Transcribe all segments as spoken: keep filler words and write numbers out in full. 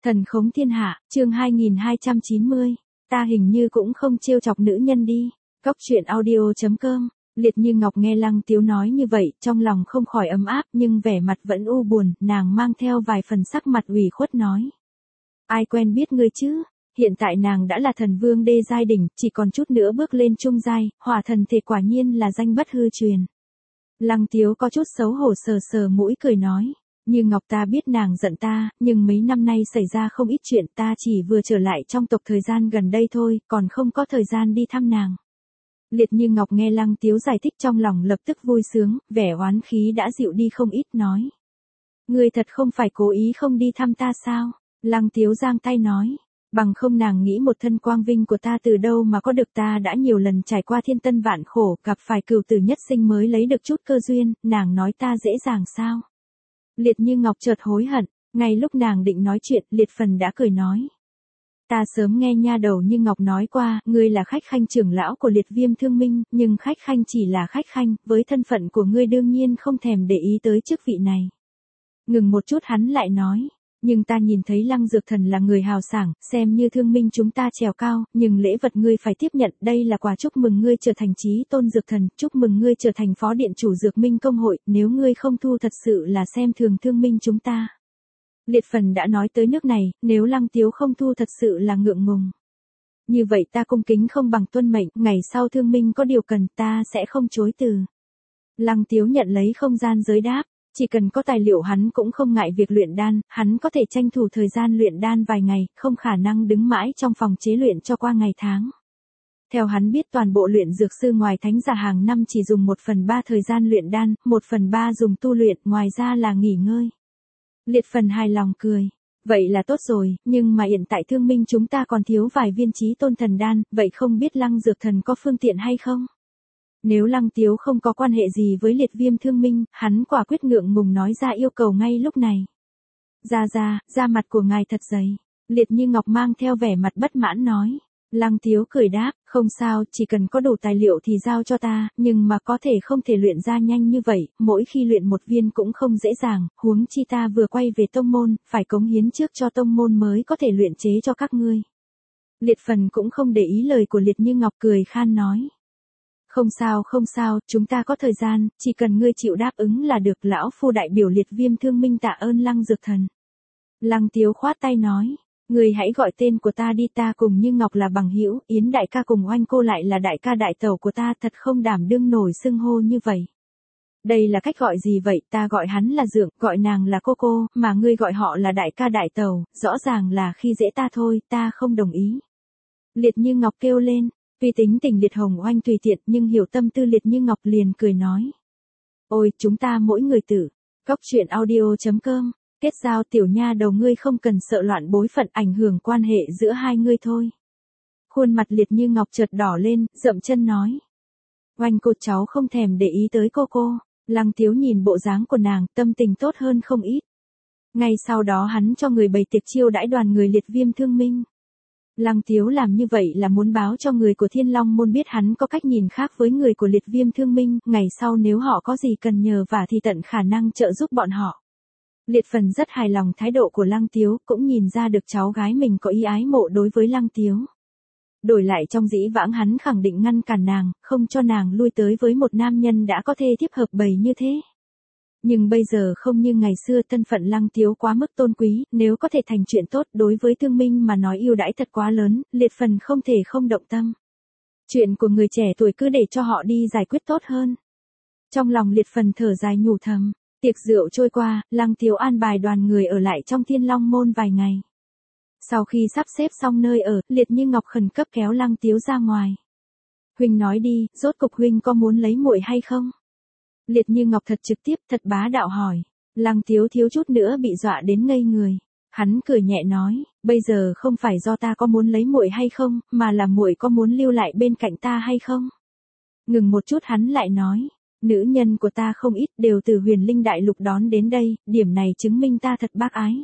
Thần khống thiên hạ, chương hai nghìn hai trăm chín mươi. Ta hình như cũng không trêu chọc nữ nhân đi. Cóc truyện audio chấm com. Liệt Như Ngọc nghe Lăng Tiếu nói như vậy, trong lòng không khỏi ấm áp, nhưng vẻ mặt vẫn u buồn, nàng mang theo vài phần sắc mặt ủy khuất nói: Ai quen biết ngươi chứ? Hiện tại nàng đã là thần vương đê giai đỉnh, chỉ còn chút nữa bước lên trung giai, hỏa thần thể quả nhiên là danh bất hư truyền. Lăng Tiếu có chút xấu hổ sờ sờ mũi cười nói: Như Ngọc, ta biết nàng giận ta, nhưng mấy năm nay xảy ra không ít chuyện, ta chỉ vừa trở lại trong tộc thời gian gần đây thôi, còn không có thời gian đi thăm nàng. Liệt Như Ngọc nghe Lăng Tiếu giải thích trong lòng lập tức vui sướng, vẻ oán khí đã dịu đi không ít, nói: Ngươi thật không phải cố ý không đi thăm ta sao? Lăng Tiếu giang tay nói: Bằng không nàng nghĩ một thân quang vinh của ta từ đâu mà có được, ta đã nhiều lần trải qua thiên tân vạn khổ, gặp phải cửu tử nhất sinh mới lấy được chút cơ duyên, nàng nói ta dễ dàng sao? Liệt Như Ngọc chợt hối hận, ngay lúc nàng định nói chuyện, Liệt Phần đã cười nói: Ta sớm nghe nha đầu Như Ngọc nói qua, ngươi là khách khanh trưởng lão của Liệt Viêm Thương Minh, nhưng khách khanh chỉ là khách khanh, với thân phận của ngươi đương nhiên không thèm để ý tới chức vị này. Ngừng một chút hắn lại nói: Nhưng ta nhìn thấy Lăng Dược Thần là người hào sảng, xem như Thương Minh chúng ta trèo cao, nhưng lễ vật ngươi phải tiếp nhận, đây là quà chúc mừng ngươi trở thành chí tôn dược thần, chúc mừng ngươi trở thành phó điện chủ Dược Minh công hội, nếu ngươi không thu thật sự là xem thường Thương Minh chúng ta. Liệt Phần đã nói tới nước này, nếu Lăng Tiếu không thu thật sự là ngượng ngùng. Như vậy ta cung kính không bằng tuân mệnh, ngày sau Thương Minh có điều cần ta sẽ không chối từ. Lăng Tiếu nhận lấy không gian giới đáp. Chỉ cần có tài liệu hắn cũng không ngại việc luyện đan, hắn có thể tranh thủ thời gian luyện đan vài ngày, không khả năng đứng mãi trong phòng chế luyện cho qua ngày tháng. Theo hắn biết, toàn bộ luyện dược sư ngoài thánh giả hàng năm chỉ dùng một phần ba thời gian luyện đan, một phần ba dùng tu luyện, ngoài ra là nghỉ ngơi. Liệt Phần hài lòng cười: Vậy là tốt rồi, nhưng mà hiện tại Thương Minh chúng ta còn thiếu vài viên chí tôn thần đan, vậy không biết Lăng Dược Thần có phương tiện hay không? Nếu Lăng Tiếu không có quan hệ gì với Liệt Viêm Thương Minh, hắn quả quyết ngượng ngùng nói ra yêu cầu ngay lúc này. Ra ra, da mặt của ngài thật dày. Liệt Như Ngọc mang theo vẻ mặt bất mãn nói. Lăng Tiếu cười đáp: Không sao, chỉ cần có đủ tài liệu thì giao cho ta, nhưng mà có thể không thể luyện ra nhanh như vậy, mỗi khi luyện một viên cũng không dễ dàng, huống chi ta vừa quay về tông môn, phải cống hiến trước cho tông môn mới có thể luyện chế cho các ngươi. Liệt Phần cũng không để ý lời của Liệt Như Ngọc, cười khan nói: Không sao không sao, chúng ta có thời gian, chỉ cần ngươi chịu đáp ứng là được. Lão phu đại biểu Liệt Viêm Thương Minh tạ ơn Lăng Dược Thần. Lăng Tiếu khoát tay nói: Ngươi hãy gọi tên của ta đi, ta cùng Như Ngọc là bằng hữu, Yến đại ca cùng Oanh cô lại là đại ca đại tẩu của ta, thật không đảm đương nổi xưng hô như vậy. Đây là cách gọi gì vậy? Ta gọi hắn là Dượng, gọi nàng là cô cô, mà ngươi gọi họ là đại ca đại tẩu, rõ ràng là khi dễ ta thôi, ta không đồng ý. Liệt Như Ngọc kêu lên. Tuy tính tình Liệt Hồng Oanh tùy tiện, nhưng hiểu tâm tư Liệt Như Ngọc liền cười nói: Ôi, chúng ta mỗi người tử. Cóc truyện audio chấm com. Kết giao tiểu nha đầu, ngươi không cần sợ loạn bối phận ảnh hưởng quan hệ giữa hai ngươi thôi. Khuôn mặt Liệt Như Ngọc chợt đỏ lên, dậm chân nói: Oanh cô, cháu không thèm để ý tới cô cô. Lăng Tiếu nhìn bộ dáng của nàng, tâm tình tốt hơn không ít. Ngay sau đó hắn cho người bày tiệc chiêu đãi đoàn người Liệt Viêm Thương Minh. Lăng Tiếu làm như vậy là muốn báo cho người của Thiên Long môn biết hắn có cách nhìn khác với người của Liệt Viêm Thương Minh, ngày sau nếu họ có gì cần nhờ vả thì tận khả năng trợ giúp bọn họ. Liệt Phần rất hài lòng thái độ của Lăng Tiếu, cũng nhìn ra được cháu gái mình có ý ái mộ đối với Lăng Tiếu. Đổi lại trong dĩ vãng hắn khẳng định ngăn cản nàng, không cho nàng lui tới với một nam nhân đã có thê thiếp hợp bầy như thế. Nhưng bây giờ không như ngày xưa, thân phận Lăng Tiếu quá mức tôn quý, nếu có thể thành chuyện tốt đối với Thương Minh mà nói ưu đãi thật quá lớn, Liệt Phần không thể không động tâm. Chuyện của người trẻ tuổi cứ để cho họ đi giải quyết tốt hơn. Trong lòng Liệt Phần thở dài nhủ thầm. Tiệc rượu trôi qua, Lăng Tiếu an bài đoàn người ở lại trong Thiên Long môn vài ngày. Sau khi sắp xếp xong nơi ở, Liệt Như Ngọc khẩn cấp kéo Lăng Tiếu ra ngoài. Huynh nói đi, rốt cục huynh có muốn lấy muội hay không? Liệt Như Ngọc thật trực tiếp, thật bá đạo hỏi. Lăng Tiếu thiếu chút nữa bị dọa đến ngây người. Hắn cười nhẹ nói: Bây giờ không phải do ta có muốn lấy muội hay không, mà là muội có muốn lưu lại bên cạnh ta hay không? Ngừng một chút hắn lại nói: Nữ nhân của ta không ít, đều từ Huyền Linh Đại Lục đón đến đây, điểm này chứng minh ta thật bác ái.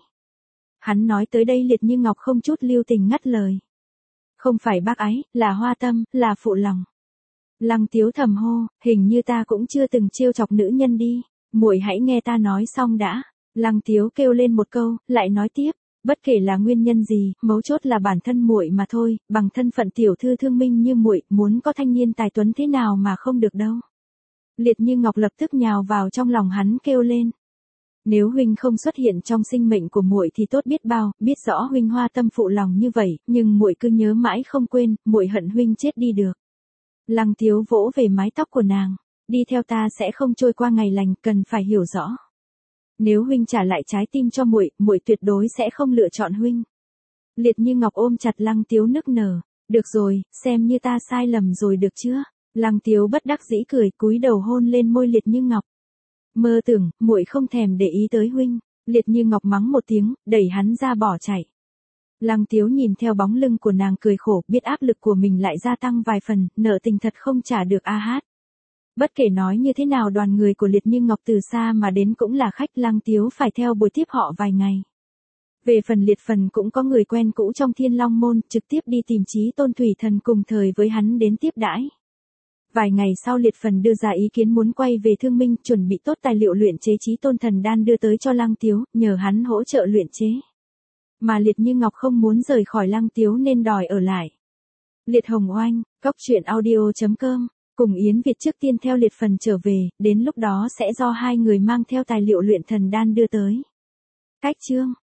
Hắn nói tới đây Liệt Như Ngọc không chút lưu tình ngắt lời: Không phải bác ái, là hoa tâm, là phụ lòng. Lăng Tiếu thầm hô: Hình như ta cũng chưa từng trêu chọc nữ nhân đi. Muội hãy nghe ta nói xong đã. Lăng Tiếu kêu lên một câu, lại nói tiếp: Bất kể là nguyên nhân gì, mấu chốt là bản thân muội mà thôi, bằng thân phận tiểu thư thương minh như muội, muốn có thanh niên tài tuấn thế nào mà không được đâu. Liệt Như Ngọc lập tức nhào vào trong lòng hắn kêu lên. Nếu huynh không xuất hiện trong sinh mệnh của muội thì tốt biết bao, biết rõ huynh hoa tâm phụ lòng như vậy, nhưng muội cứ nhớ mãi không quên, muội hận huynh chết đi được. Lăng Tiếu vỗ về mái tóc của nàng, đi theo ta sẽ không trôi qua ngày lành, cần phải hiểu rõ. Nếu huynh trả lại trái tim cho muội, muội tuyệt đối sẽ không lựa chọn huynh. Liệt Như Ngọc ôm chặt Lăng Tiếu nức nở, được rồi, xem như ta sai lầm rồi được chưa? Lăng Tiếu bất đắc dĩ cười, cúi đầu hôn lên môi Liệt Như Ngọc. Mơ tưởng, muội không thèm để ý tới huynh. Liệt Như Ngọc mắng một tiếng, đẩy hắn ra bỏ chạy. Lăng Tiếu nhìn theo bóng lưng của nàng cười khổ, biết áp lực của mình lại gia tăng vài phần, nợ tình thật không trả được a hát. Bất kể nói như thế nào đoàn người của Liệt Như Ngọc từ xa mà đến cũng là khách, Lăng Tiếu phải theo buổi tiếp họ vài ngày. Về phần Liệt Phần cũng có người quen cũ trong Thiên Long Môn, trực tiếp đi tìm Chí Tôn Thủy Thần cùng thời với hắn đến tiếp đãi. Vài ngày sau Liệt Phần đưa ra ý kiến muốn quay về Thương Minh, chuẩn bị tốt tài liệu luyện chế Chí Tôn Thần Đan đưa tới cho Lăng Tiếu, nhờ hắn hỗ trợ luyện chế. Mà Liệt Như Ngọc không muốn rời khỏi Lăng Tiếu nên đòi ở lại. Liệt Hồng Oanh, Cóc Truyện Audio chấm com, cùng Yến Việt trước tiên theo Liệt Phần trở về, đến lúc đó sẽ do hai người mang theo tài liệu luyện thần đan đưa tới. Cách chương